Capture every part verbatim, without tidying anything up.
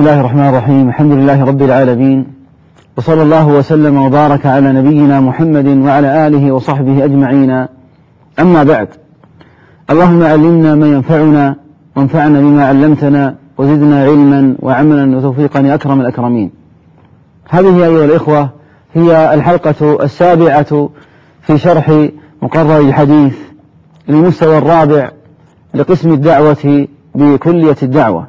الله الرحمن الرحيم. الحمد لله رب العالمين، وصلى الله وسلم وبارك على نبينا محمد وعلى آله وصحبه أجمعين. أما بعد، اللهم علمنا ما ينفعنا وانفعنا بما علمتنا وزدنا علما وعملا وتوفيقا يا أكرم الأكرمين. هذه أيها الإخوة هي الحلقة السابعة في شرح مقرر الحديث للمستوى الرابع لقسم الدعوة بكلية الدعوة،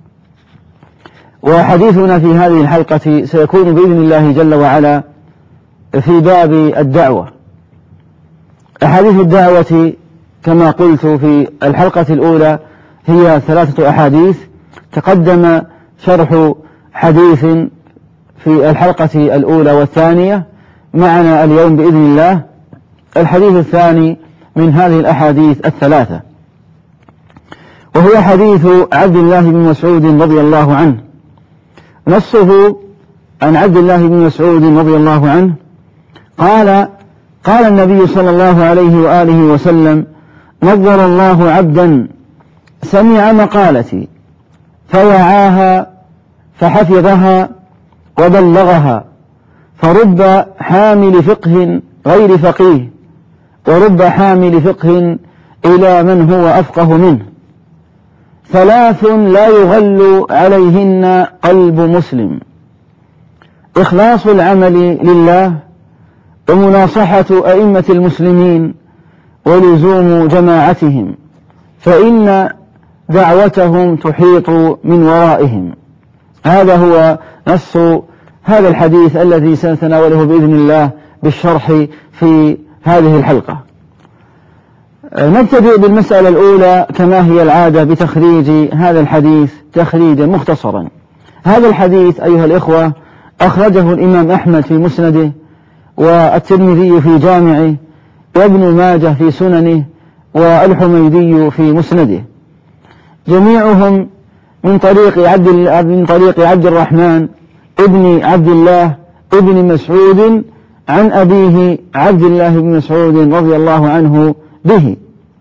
وحديثنا في هذه الحلقة سيكون بإذن الله جل وعلا في باب الدعوة. أحاديث الدعوة كما قلت في الحلقة الأولى هي ثلاثة أحاديث. تقدم شرح حديث في الحلقة الأولى والثانية، معنا اليوم بإذن الله الحديث الثاني من هذه الأحاديث الثلاثة، وهو حديث عبد الله بن مسعود رضي الله عنه. نصه عن عبد الله بن مسعود رضي الله عنه قال: قال النبي صلى الله عليه وآله وسلم: نظر الله عبدا سمع مقالتي فوعاها فحفظها وبلغها، فرب حامل فقه غير فقيه، ورب حامل فقه إلى من هو أفقه منه. ثلاث لا يغل عليهن قلب مسلم: إخلاص العمل لله، ومناصحة أئمة المسلمين، ولزوم جماعتهم، فإن دعوتهم تحيط من ورائهم. هذا هو نص هذا الحديث الذي سنتناوله بإذن الله بالشرح في هذه الحلقة. نبتدئ بالمسألة الأولى كما هي العادة بتخريج هذا الحديث تخريجا مختصرا. هذا الحديث أيها الإخوة أخرجه الإمام أحمد في مسنده، والترمذي في جامعه، وابن ماجه في سننه، والحميدي في مسنده، جميعهم من طريق عبد من طريق عبد الرحمن ابن عبد الله ابن مسعود عن أبيه عبد الله بن مسعود رضي الله عنه به.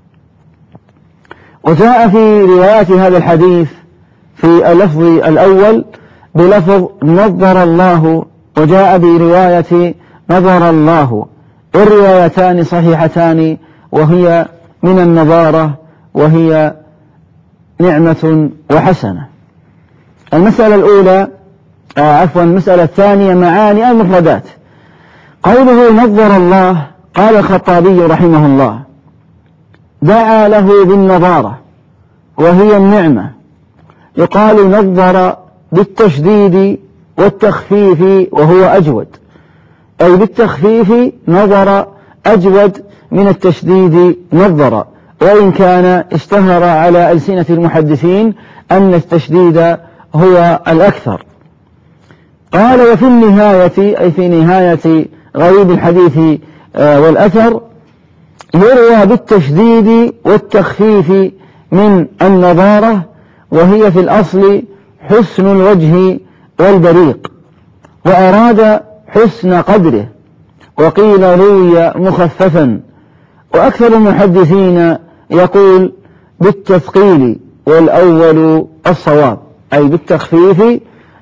وجاء في رواية هذا الحديث في اللفظ الأول بلفظ نظر الله، وجاء برواية نظر الله، والروايتان صحيحتان، وهي من النظارة، وهي نعمة وحسنة. المسألة الأولى آه عفوا المسألة الثانية معاني المفردات. قوله نظر الله، قال الخطابي رحمه الله: دعا له بالنظارة وهي النعمة. يقال نظر بالتشديد والتخفيف وهو أجود، أي بالتخفيف نظر أجود من التشديد نظر، وإن كان اشتهر على ألسنة المحدثين أن التشديد هو الأكثر. قال: وفي النهاية، أي في نهاية غريب الحديث والأثر، يروى بالتشديد والتخفيف من النظارة، وهي في الأصل حسن الوجه والبريق، وأراد حسن قدره، وقيل روي مخففا. وأكثر المحدثين يقول بالتثقيل، والأول الصواب، أي بالتخفيف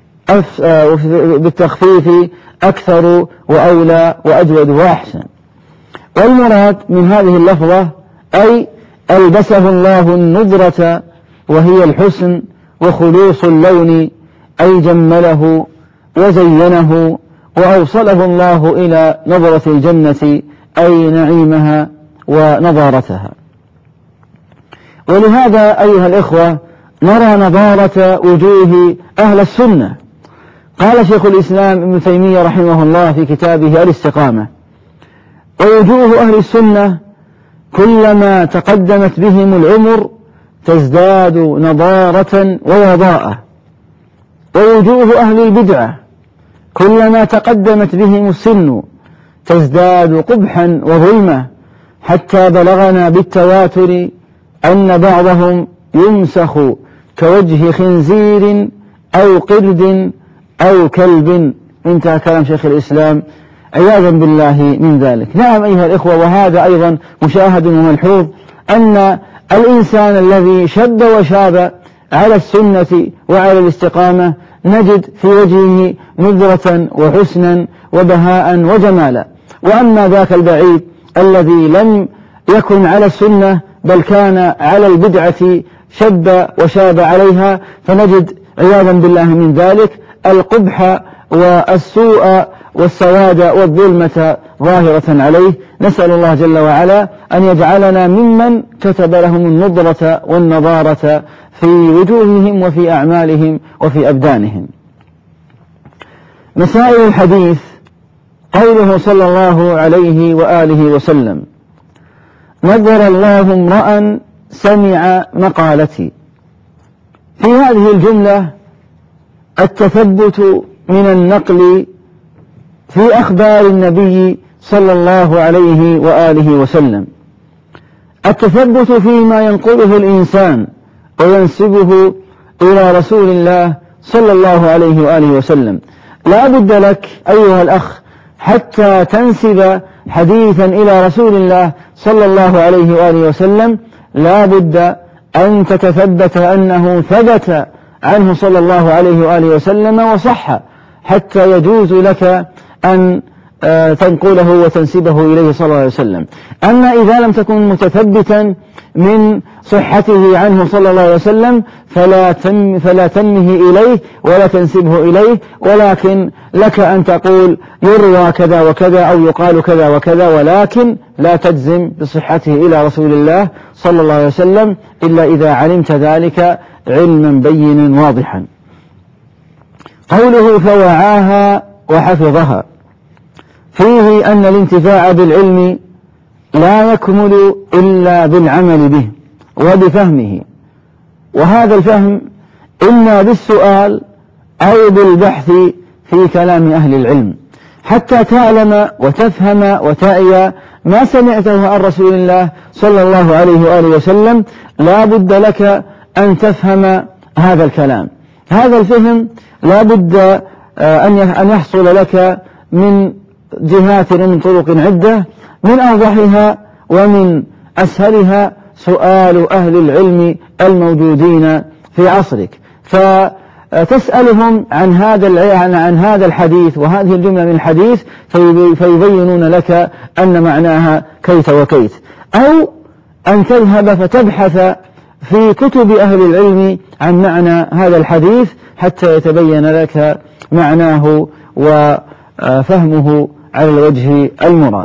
بالتخفيف أكثر وأولى وأجود وأحسن. والمراد من هذه اللفظة أي ألبسه الله النضرة وهي الحسن وخلوص اللون، أي جمله وزينه، وأوصله الله إلى نظرة الجنة، أي نعيمها ونظارتها. ولهذا أيها الإخوة نرى نظارة وجوه أهل السنة. قال شيخ الإسلام ابن تيمية رحمه الله في كتابه الاستقامة: ووجوه أهل السنة كلما تقدمت بهم العمر تزداد نضارة ووضاءة، ووجوه أهل البدعة كلما تقدمت بهم السن تزداد قبحا وظلمة، حتى بلغنا بالتواتر أن بعضهم يمسخ كوجه خنزير أو قرد أو كلب. انتهى كلام شيخ الإسلام عياذا بالله من ذلك. نعم أيها الإخوة، وهذا أيضا مشاهد وملحوظ، أن الإنسان الذي شب وشاب على السنة وعلى الاستقامة نجد في وجهه نذرة وحسنا وبهاء وجمالا. وأما ذاك البعيد الذي لم يكن على السنة بل كان على البدعة شب وشاب عليها، فنجد عياذا بالله من ذلك القبح والسوء والسواد والظلمة ظاهرة عليه. نسأل الله جل وعلا أن يجعلنا ممن كتب لهم النضرة والنضارة في وجوههم وفي أعمالهم وفي أبدانهم. مسائل الحديث: قوله صلى الله عليه وآله وسلم: نذر الله امرأ سمع مقالتي. في هذه الجملة التثبت من النقل في أخبار النبي صلى الله عليه وآله وسلم، التثبت فيما ينقله الإنسان وينسبه إلى رسول الله صلى الله عليه وآله وسلم. لا بد لك أيها الأخ حتى تنسب حديثا إلى رسول الله صلى الله عليه وآله وسلم، لا بد أن تتثبت أنه ثبت عنه صلى الله عليه وآله وسلم وصح، حتى يجوز لك أن تنقله وتنسبه إليه صلى الله عليه وسلم. أما إذا لم تكن متثبتا من صحته عنه صلى الله عليه وسلم فلا تن فلا تنمه إليه ولا تنسبه إليه، ولكن لك أن تقول يروى كذا وكذا أو يقال كذا وكذا، ولكن لا تجزم بصحته إلى رسول الله صلى الله عليه وسلم إلا إذا علمت ذلك علما بينا واضحا. قوله فوعاها وحفظها، فيه أن الانتفاع بالعلم لا يكمل إلا بالعمل به وبفهمه، وهذا الفهم إما بالسؤال أو بالبحث في كلام أهل العلم، حتى تعلم وتفهم وتأي ما سمعته عن رسول الله صلى الله عليه وآله وسلم. لا بد لك أن تفهم هذا الكلام. هذا الفهم لا بد أن يحصل لك من جهات ومن طرق عدة، من أوضحها ومن أسهلها سؤال أهل العلم الموجودين في عصرك، فتسألهم عن هذا عن هذا الحديث وهذه الجملة من الحديث فيبينون لك أن معناها كيت وكيت، أو أن تذهب فتبحث في كتب أهل العلم عن معنى هذا الحديث حتى يتبين لك معناه وفهمه على الوجه المراد.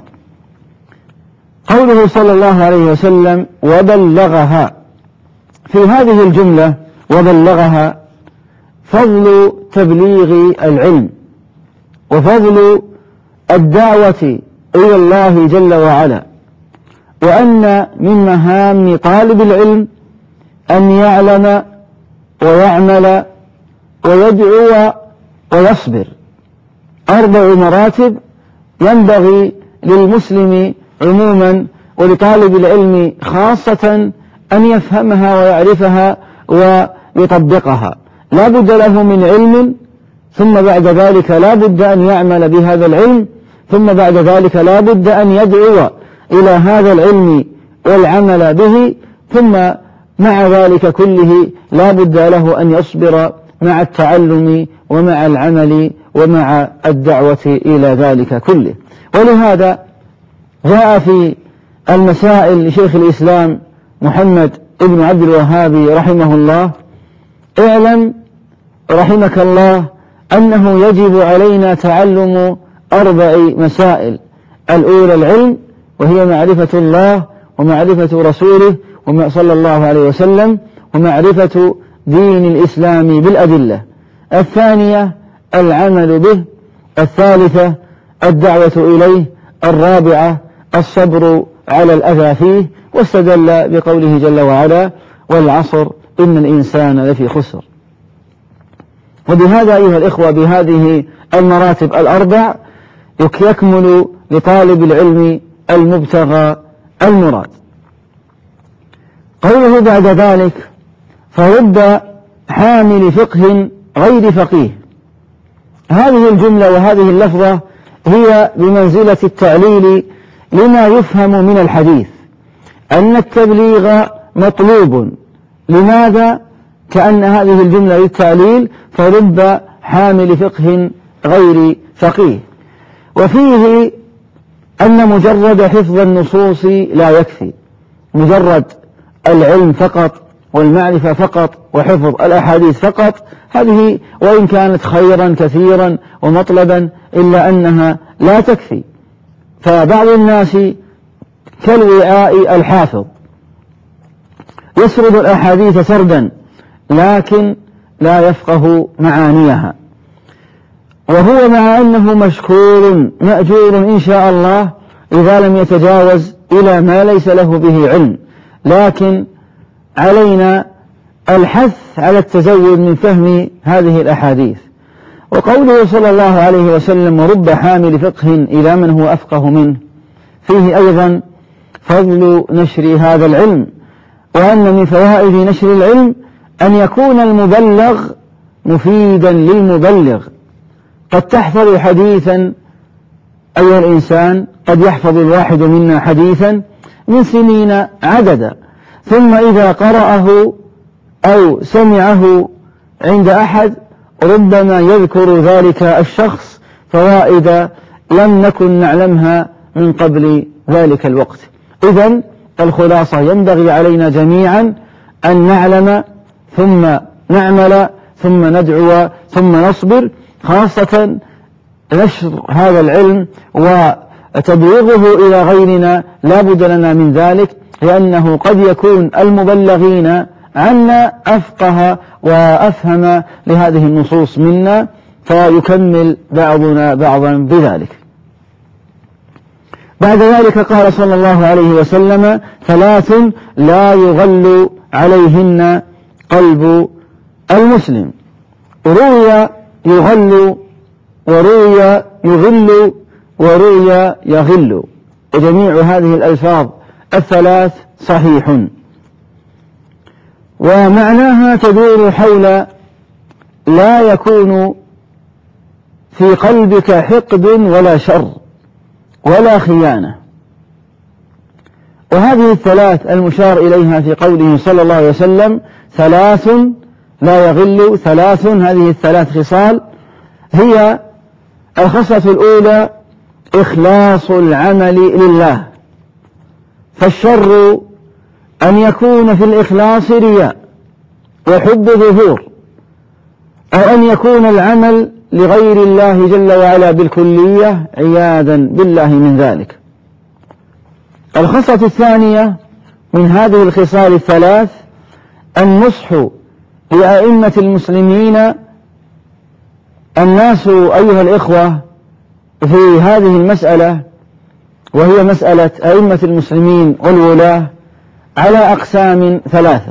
قوله صلى الله عليه وسلم وبلغها، في هذه الجملة وبلغها فضل تبليغ العلم وفضل الدعوة إلى الله جل وعلا، وأن من مهام طالب العلم أن يعلم ويعمل ويدعو ويصبر. أربع مراتب ينبغي للمسلم عموما ولطالب العلم خاصة أن يفهمها ويعرفها ويطبقها. لا بد له من علم، ثم بعد ذلك لا بد أن يعمل بهذا العلم، ثم بعد ذلك لا بد أن يدعو إلى هذا العلم والعمل به، ثم مع ذلك كله لا بد له أن يصبر مع التعلم ومع العمل ومع الدعوة إلى ذلك كله. ولهذا جاء في المسائل لشيخ الإسلام محمد ابن عبد الوهاب رحمه الله: اعلم رحمك الله أنه يجب علينا تعلم أربع مسائل. الأولى العلم، وهي معرفة الله ومعرفة رسوله صلى الله عليه وسلم ومعرفة دين الإسلام بالأدلة. الثانية العمل به. الثالثة الدعوة إليه. الرابعة الصبر على الأذى فيه. واستدل بقوله جل وعلا: والعصر إن الإنسان لفي خسر. وبهذا أيها الإخوة بهذه المراتب الأربع يكمل لطالب العلم المبتغى المراد. قوله بعد ذلك: فرب حامل فقه غير فقيه. هذه الجملة وهذه اللفظة هي بمنزلة التعليل لما يفهم من الحديث، أن التبليغ مطلوب. لماذا؟ كأن هذه الجملة للتعليل، فرب حامل فقه غير فقيه. وفيه أن مجرد حفظ النصوص لا يكفي، مجرد العلم فقط والمعرفة فقط وحفظ الأحاديث فقط، هذه وإن كانت خيرا كثيرا ومطلبا إلا أنها لا تكفي. فبعض الناس كالوعاء الحافظ يسرد الأحاديث سردا لكن لا يفقه معانيها، وهو مع أنه مشكور مأجور إن شاء الله إذا لم يتجاوز إلى ما ليس له به علم، لكن علينا الحث على التزود من فهم هذه الأحاديث. وقوله صلى الله عليه وسلم ورب حامل فقه إلى من هو أفقه منه، فيه أيضا فضل نشر هذا العلم، وأن من فوائد نشر العلم أن يكون المبلغ مفيدا للمبلغ. قد تحفظ حديثا أيها الإنسان، قد يحفظ الواحد منا حديثا من سنين عددا، ثم إذا قرأه أو سمعه عند أحد ربما يذكر ذلك الشخص فوائد لم نكن نعلمها من قبل ذلك الوقت. إذن الخلاصة ينبغي علينا جميعا أن نعلم ثم نعمل ثم ندعو ثم نصبر، خاصة نشر هذا العلم وتبليغه إلى غيرنا لا بد لنا من ذلك، لأنه قد يكون المبلغين عنا أفقه وأفهم لهذه النصوص منا، فيكمل بعضنا بعضا بذلك. بعد ذلك قال صلى الله عليه وسلم ثلاث لا يغل عليهن قلب المسلم. روي يغل وروي يغل وروي يغل، وجميع هذه الألفاظ الثلاث صحيح، ومعناها تدور حول لا يكون في قلبك حقد ولا شر ولا خيانة. وهذه الثلاث المشار إليها في قوله صلى الله عليه وسلم ثلاث لا يغل، ثلاث، هذه الثلاث خصال هي: الخصلة الأولى إخلاص العمل لله، فالشر أن يكون في الإخلاص رياء وحب ظهور، أو أن يكون العمل لغير الله جل وعلا بالكلية عياذا بالله من ذلك. الخصلة الثانية من هذه الخصال الثلاث النصح لأئمة المسلمين. الناس أيها الإخوة في هذه المسألة، وهي مسألة أئمة المسلمين والولاة، على أقسام ثلاثة.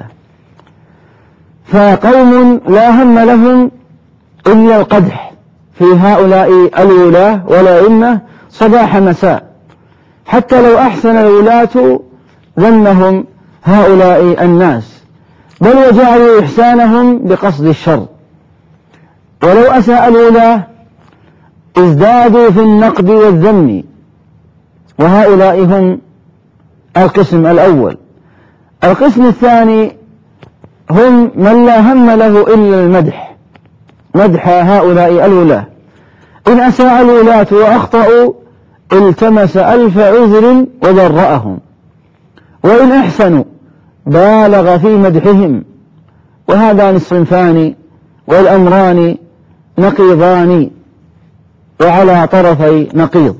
فقوم لا هم لهم إلا القدح في هؤلاء الولاة والأئمة صباح مساء، حتى لو أحسن الولاة ذمهم هؤلاء الناس، بل وجعلوا إحسانهم بقصد الشر. ولو أساء الولاة ازدادوا في النقد والذم، وهؤلاء هم القسم الأول. القسم الثاني هم من لا هم له إلا المدح، مدح هؤلاء الولاة. إن أساء الولاة وأخطأوا التمس ألف عذر وبرأهم، وإن أحسنوا بالغ في مدحهم. وهذان الصنفان والأمران نقيضان وعلى طرفي نقيض.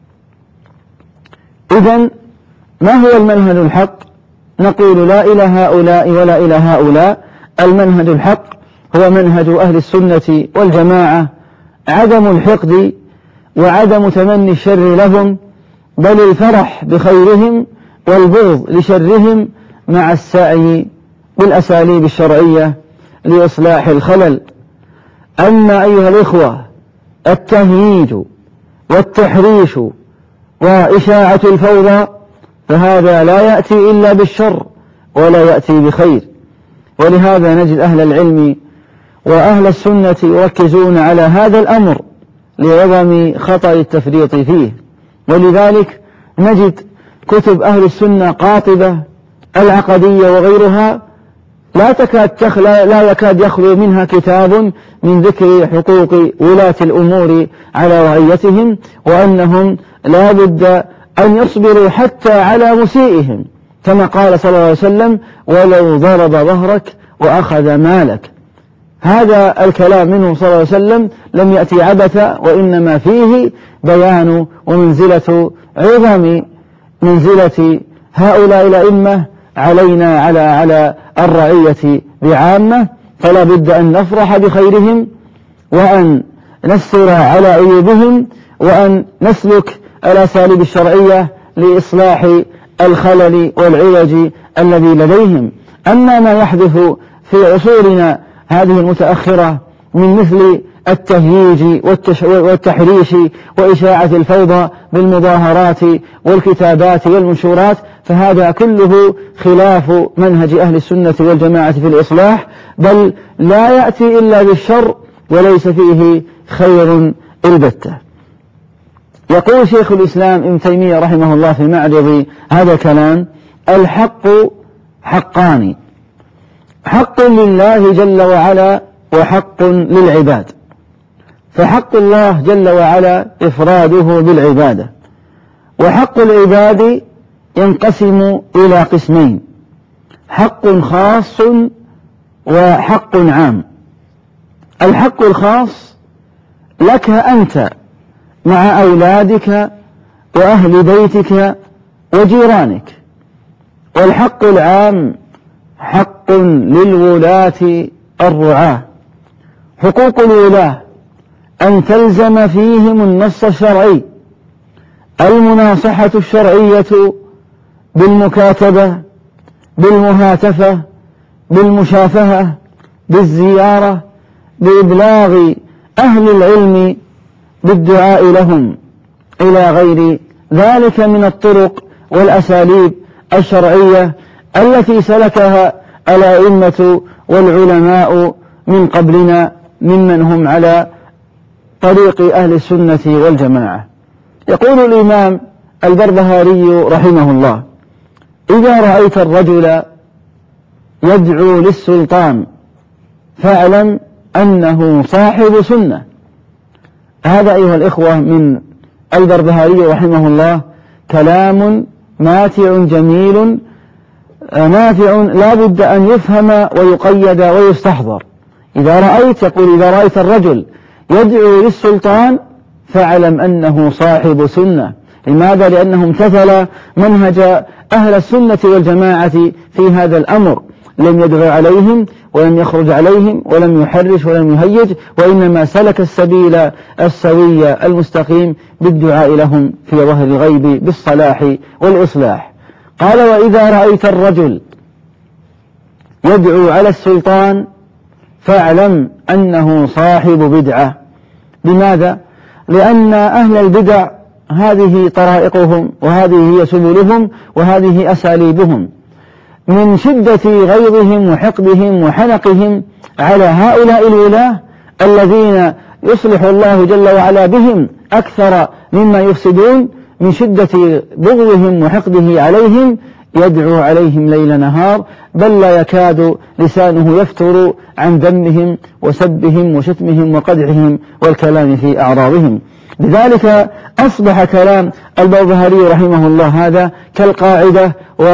إذن ما هو المنهج الحق؟ نقول لا إلى هؤلاء ولا إلى هؤلاء. المنهج الحق هو منهج أهل السنة والجماعة، عدم الحقد وعدم تمني الشر لهم، بل الفرح بخيرهم والبغض لشرهم مع السعي بالأساليب الشرعية لإصلاح الخلل. أما أيها الإخوة التهييج والتحريش وإشاعة الفوضى فهذا لا يأتي إلا بالشر ولا يأتي بخير. ولهذا نجد أهل العلم وأهل السنة يركزون على هذا الأمر لعظم خطأ التفريط فيه. ولذلك نجد كتب أهل السنة قاطبة العقدية وغيرها لا تكاد تخلى لا يكاد يخلو منها كتاب من ذكر حقوق ولاة الأمور على رعيتهم، وأنهم لا بد أن يصبروا حتى على مسيئهم، كما قال صلى الله عليه وسلم: ولو ضرب ظهرك وأخذ مالك. هذا الكلام منه صلى الله عليه وسلم لم يأتي عبثا، وإنما فيه بيان ومنزلة عظم منزلة هؤلاء الأئمة علينا على على الرعية بعامة. فلا بد أن نفرح بخيرهم، وأن نستر على عيوبهم، وأن نسلك الأساليب الشرعية لإصلاح الخلل والعوج الذي لديهم. أما ما يحدث في عصورنا هذه المتأخرة من مثل التهييج والتحريش وإشاعة الفوضى بالمظاهرات والكتابات والمنشورات، فهذا كله خلاف منهج أهل السنة والجماعة في الإصلاح، بل لا يأتي إلا بالشر وليس فيه خير البتة. يقول شيخ الإسلام ابن تيمية رحمه الله في معرض هذا الكلام: الحق حقان، حق لله جل وعلا وحق للعباد. فحق الله جل وعلا إفراده بالعبادة، وحق العباد ينقسم إلى قسمين: حق خاص وحق عام. الحق الخاص لك أنت مع أولادك وأهل بيتك وجيرانك، والحق العام حق للولاة الرعاة. حقوق الولاة أن تلزم فيهم النص الشرعي، المناصحة الشرعية بالمكاتبة، بالمهاتفة، بالمشافهة، بالزيارة، بإبلاغ أهل العلم، بالدعاء لهم، إلى غير ذلك من الطرق والأساليب الشرعية التي سلكها الأئمة والعلماء من قبلنا ممن هم على طريق أهل السنة والجماعة. يقول الإمام البربهاري رحمه الله: إذا رأيت الرجل يدعو للسلطان فاعلم أنه صاحب سنة. هذا أيها الإخوة من البربهاري رحمه الله كلام ماتع جميل نافع، لا بد أن يفهم ويقيد ويستحضر. إذا رأيت يقول إذا رأيت الرجل يدعو للسلطان فاعلم أنه صاحب سنة. لماذا؟ لأنه امتثل منهج أهل السنة والجماعة في هذا الأمر، لم يدعو عليهم ولم يخرج عليهم ولم يحرش ولم يهيج، وإنما سلك السبيل السوي المستقيم بالدعاء لهم في ظهر الغيب بالصلاح والإصلاح. قال: وإذا رأيت الرجل يدعو على السلطان فاعلم أنه صاحب بدعة. لماذا؟ لأن أهل البدع هذه طرائقهم، وهذه هي سبلهم، وهذه أساليبهم. من شدة غيظهم وحقدهم وحنقهم على هؤلاء الولاة الذين يصلح الله جل وعلا بهم أكثر مما يفسدون، من شدة بغضهم وحقده عليهم يدعو عليهم ليل نهار، بل لا يكاد لسانه يفتر عن ذمهم وسبهم وشتمهم وقدحهم والكلام في أعراضهم. لذلك أصبح كلام البربهاري رحمه الله هذا كالقاعدة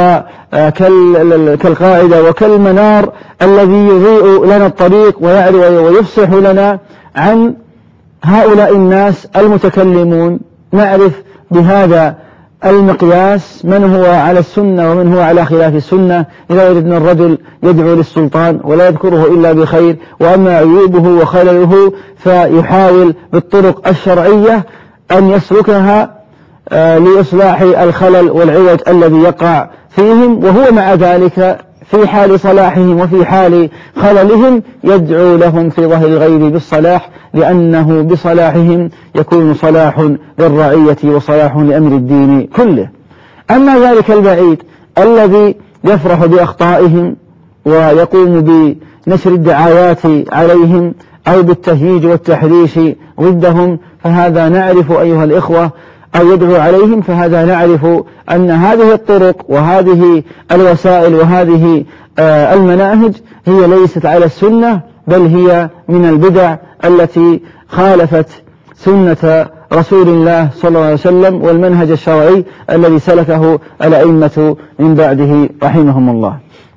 وكالقاعدة وكالمنار الذي يضيء لنا الطريق ويفصح لنا عن هؤلاء الناس المتكلمون. نعرف بهذا المقياس من هو على السنة ومن هو على خلاف السنة. إذا وجدنا الرجل يدعو للسلطان ولا يذكره إلا بخير، وأما عيوبه وخلله فيحاول بالطرق الشرعية أن يسلكها لإصلاح الخلل والعوج الذي يقع فيهم، وهو مع ذلك في حال صلاحهم وفي حال خللهم يدعو لهم في ظهر الغيب بالصلاح، لأنه بصلاحهم يكون صلاح للرعية وصلاح لأمر الدين كله. أما ذلك البعيد الذي يفرح بأخطائهم ويقوم بنشر الدعايات عليهم أو بالتهييج والتحريش ضدهم، فهذا نعرف أيها الإخوة، أو يدعو عليهم، فهذا نعرف أن هذه الطرق وهذه الوسائل وهذه المناهج هي ليست على السنة، بل هي من البدع التي خالفت سنة رسول الله صلى الله عليه وسلم والمنهج الشرعي الذي سلكه الأئمة من بعده رحمهم الله.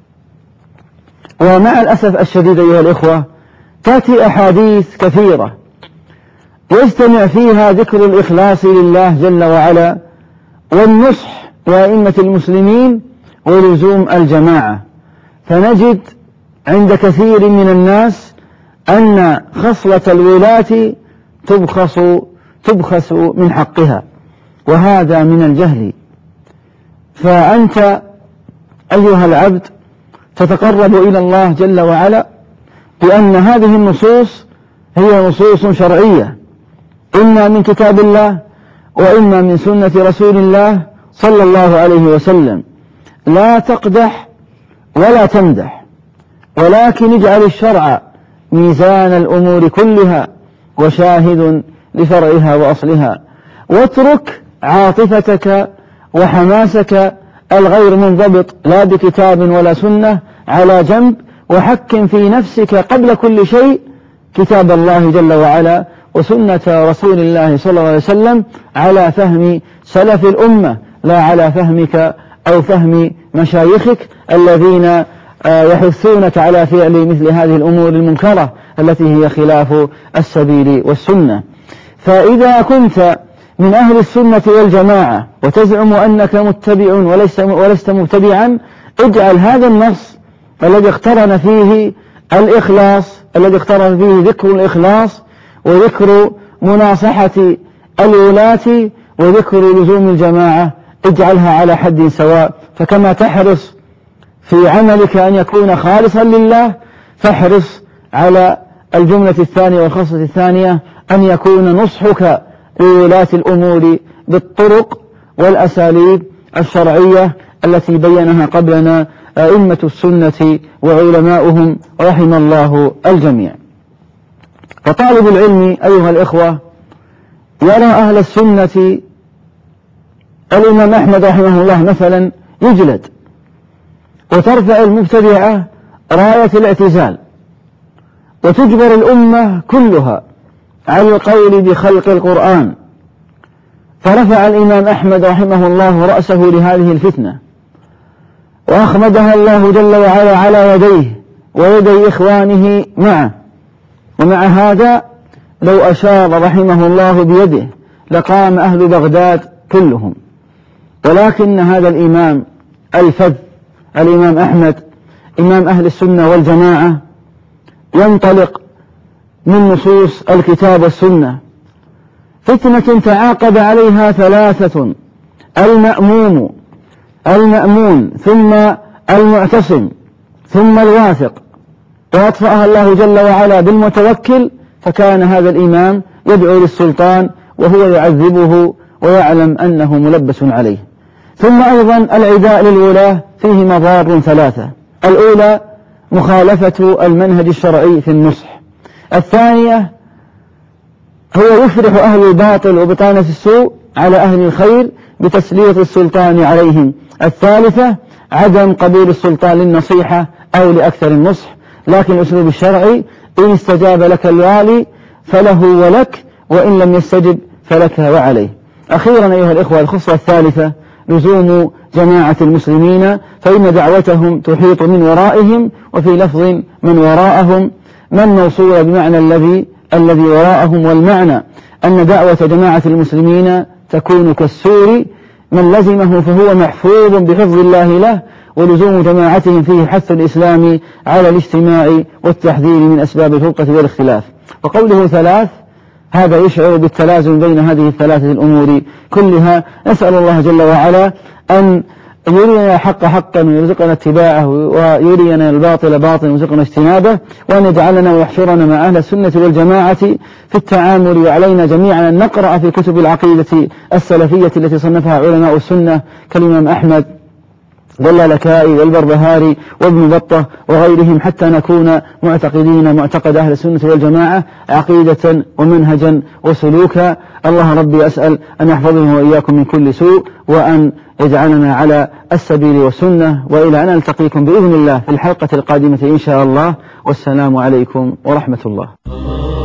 ومع الأسف الشديد أيها الإخوة تأتي أحاديث كثيرة يجتمع فيها ذكر الإخلاص لله جل وعلا والنصح لأئمة المسلمين ولزوم الجماعة، فنجد عند كثير من الناس أن خصلة الولاة تبخس تبخس من حقها، وهذا من الجهل. فأنت أيها العبد تتقرب إلى الله جل وعلا بأن هذه النصوص هي نصوص شرعية، إما من كتاب الله وإما من سنة رسول الله صلى الله عليه وسلم. لا تقدح ولا تمدح، ولكن اجعل الشرع ميزان الأمور كلها وشاهد لفرعها وأصلها، واترك عاطفتك وحماسك الغير منضبط لا بكتاب ولا سنة على جنب، وحكم في نفسك قبل كل شيء كتاب الله جل وعلا وسنة رسول الله صلى الله عليه وسلم على فهم سلف الأمة، لا على فهمك أو فهم مشايخك الذين يحثونك على فعل مثل هذه الأمور المنكرة التي هي خلاف السبيل والسنة. فإذا كنت من أهل السنة والجماعة وتزعم أنك متبع ولست مبتدعا، اجعل هذا النص الذي اقترن فيه الإخلاص، الذي اقترن فيه ذكر الإخلاص وذكر مناصحة الولاة وذكر لزوم الجماعة، اجعلها على حد سواء. فكما تحرص في عملك أن يكون خالصا لله، فاحرص على الجملة الثانية والخاصة الثانية أن يكون نصحك لولاة الأمور بالطرق والأساليب الشرعية التي بينها قبلنا أئمة السنة وعلماؤهم رحم الله الجميع. فطالب العلم أيها الإخوة يرى أهل السنة، الإمام أحمد رحمه الله مثلا يجلد، وترفع المبتدعة راية الاعتزال، وتجبر الأمة كلها على القول بخلق القرآن. فرفع الإمام أحمد رحمه الله رأسه لهذه الفتنة، وأخمدها الله جل وعلا على يديه ويدي إخوانه معه. ومع هذا لو أشار رحمه الله بيده لقام أهل بغداد كلهم، ولكن هذا الإمام الفذ الإمام أحمد إمام أهل السنة والجماعة ينطلق من نصوص الكتاب والسنة. فتنة تعاقب عليها ثلاثة: المأموم المأمون ثم المعتصم ثم الواثق، وأطفأها الله جل وعلا بالمتوكل، فكان هذا الإمام يدعو للسلطان وهو يعذبه ويعلم أنه ملبس عليه. ثم أيضا العداء للولاة فيه مضار ثلاثة: الأولى مخالفة المنهج الشرعي في النصح، الثانية هو يفرح أهل الباطل وبطانة السوء على أهل الخير بتسليط السلطان عليهم، الثالثة عدم قبول السلطان للنصيحة أو لأكثر النصح، لكن الأسلوب الشرعي إن استجاب لك الوالي فله ولك، وإن لم يستجب فلك وعليه. أخيرا أيها الإخوة الخصلة الثالثة لزوم جماعة المسلمين، فإن دعوتهم تحيط من ورائهم، وفي لفظ من وراءهم، من موصولة بمعنى الذي الذي وراءهم، والمعنى أن دعوة جماعة المسلمين تكون كالسور، من لزمه فهو محفوظ بحفظ الله له، ولزوم جماعتهم فيه حث الإسلام على الاجتماع والتحذير من أسباب الفرقة والاختلاف. وقوله ثلاث هذا يشعر بالتلازم بين هذه الثلاثة الأمور كلها. نسأل الله جل وعلا أن يرينا الحق حقا ويرزقنا اتباعه، ويرينا الباطل باطلا ويرزقنا اجتنابه، وأن يجعلنا ويحشرنا مع أهل السنة والجماعة في التعامل. وعلينا جميعا أن نقرأ في كتب العقيدة السلفية التي صنفها علماء السنة كالإمام أحمد واللالكائي والبربهاري وابن بطة وغيرهم، حتى نكون معتقدين معتقد أهل السنة والجماعة عقيدة ومنهجا وسلوكا. الله ربي أسأل أن يحفظه وإياكم من كل سوء، وأن يجعلنا على السبيل والسنة. وإلى أن ألتقيكم بإذن الله في الحلقة القادمة إن شاء الله، والسلام عليكم ورحمة الله.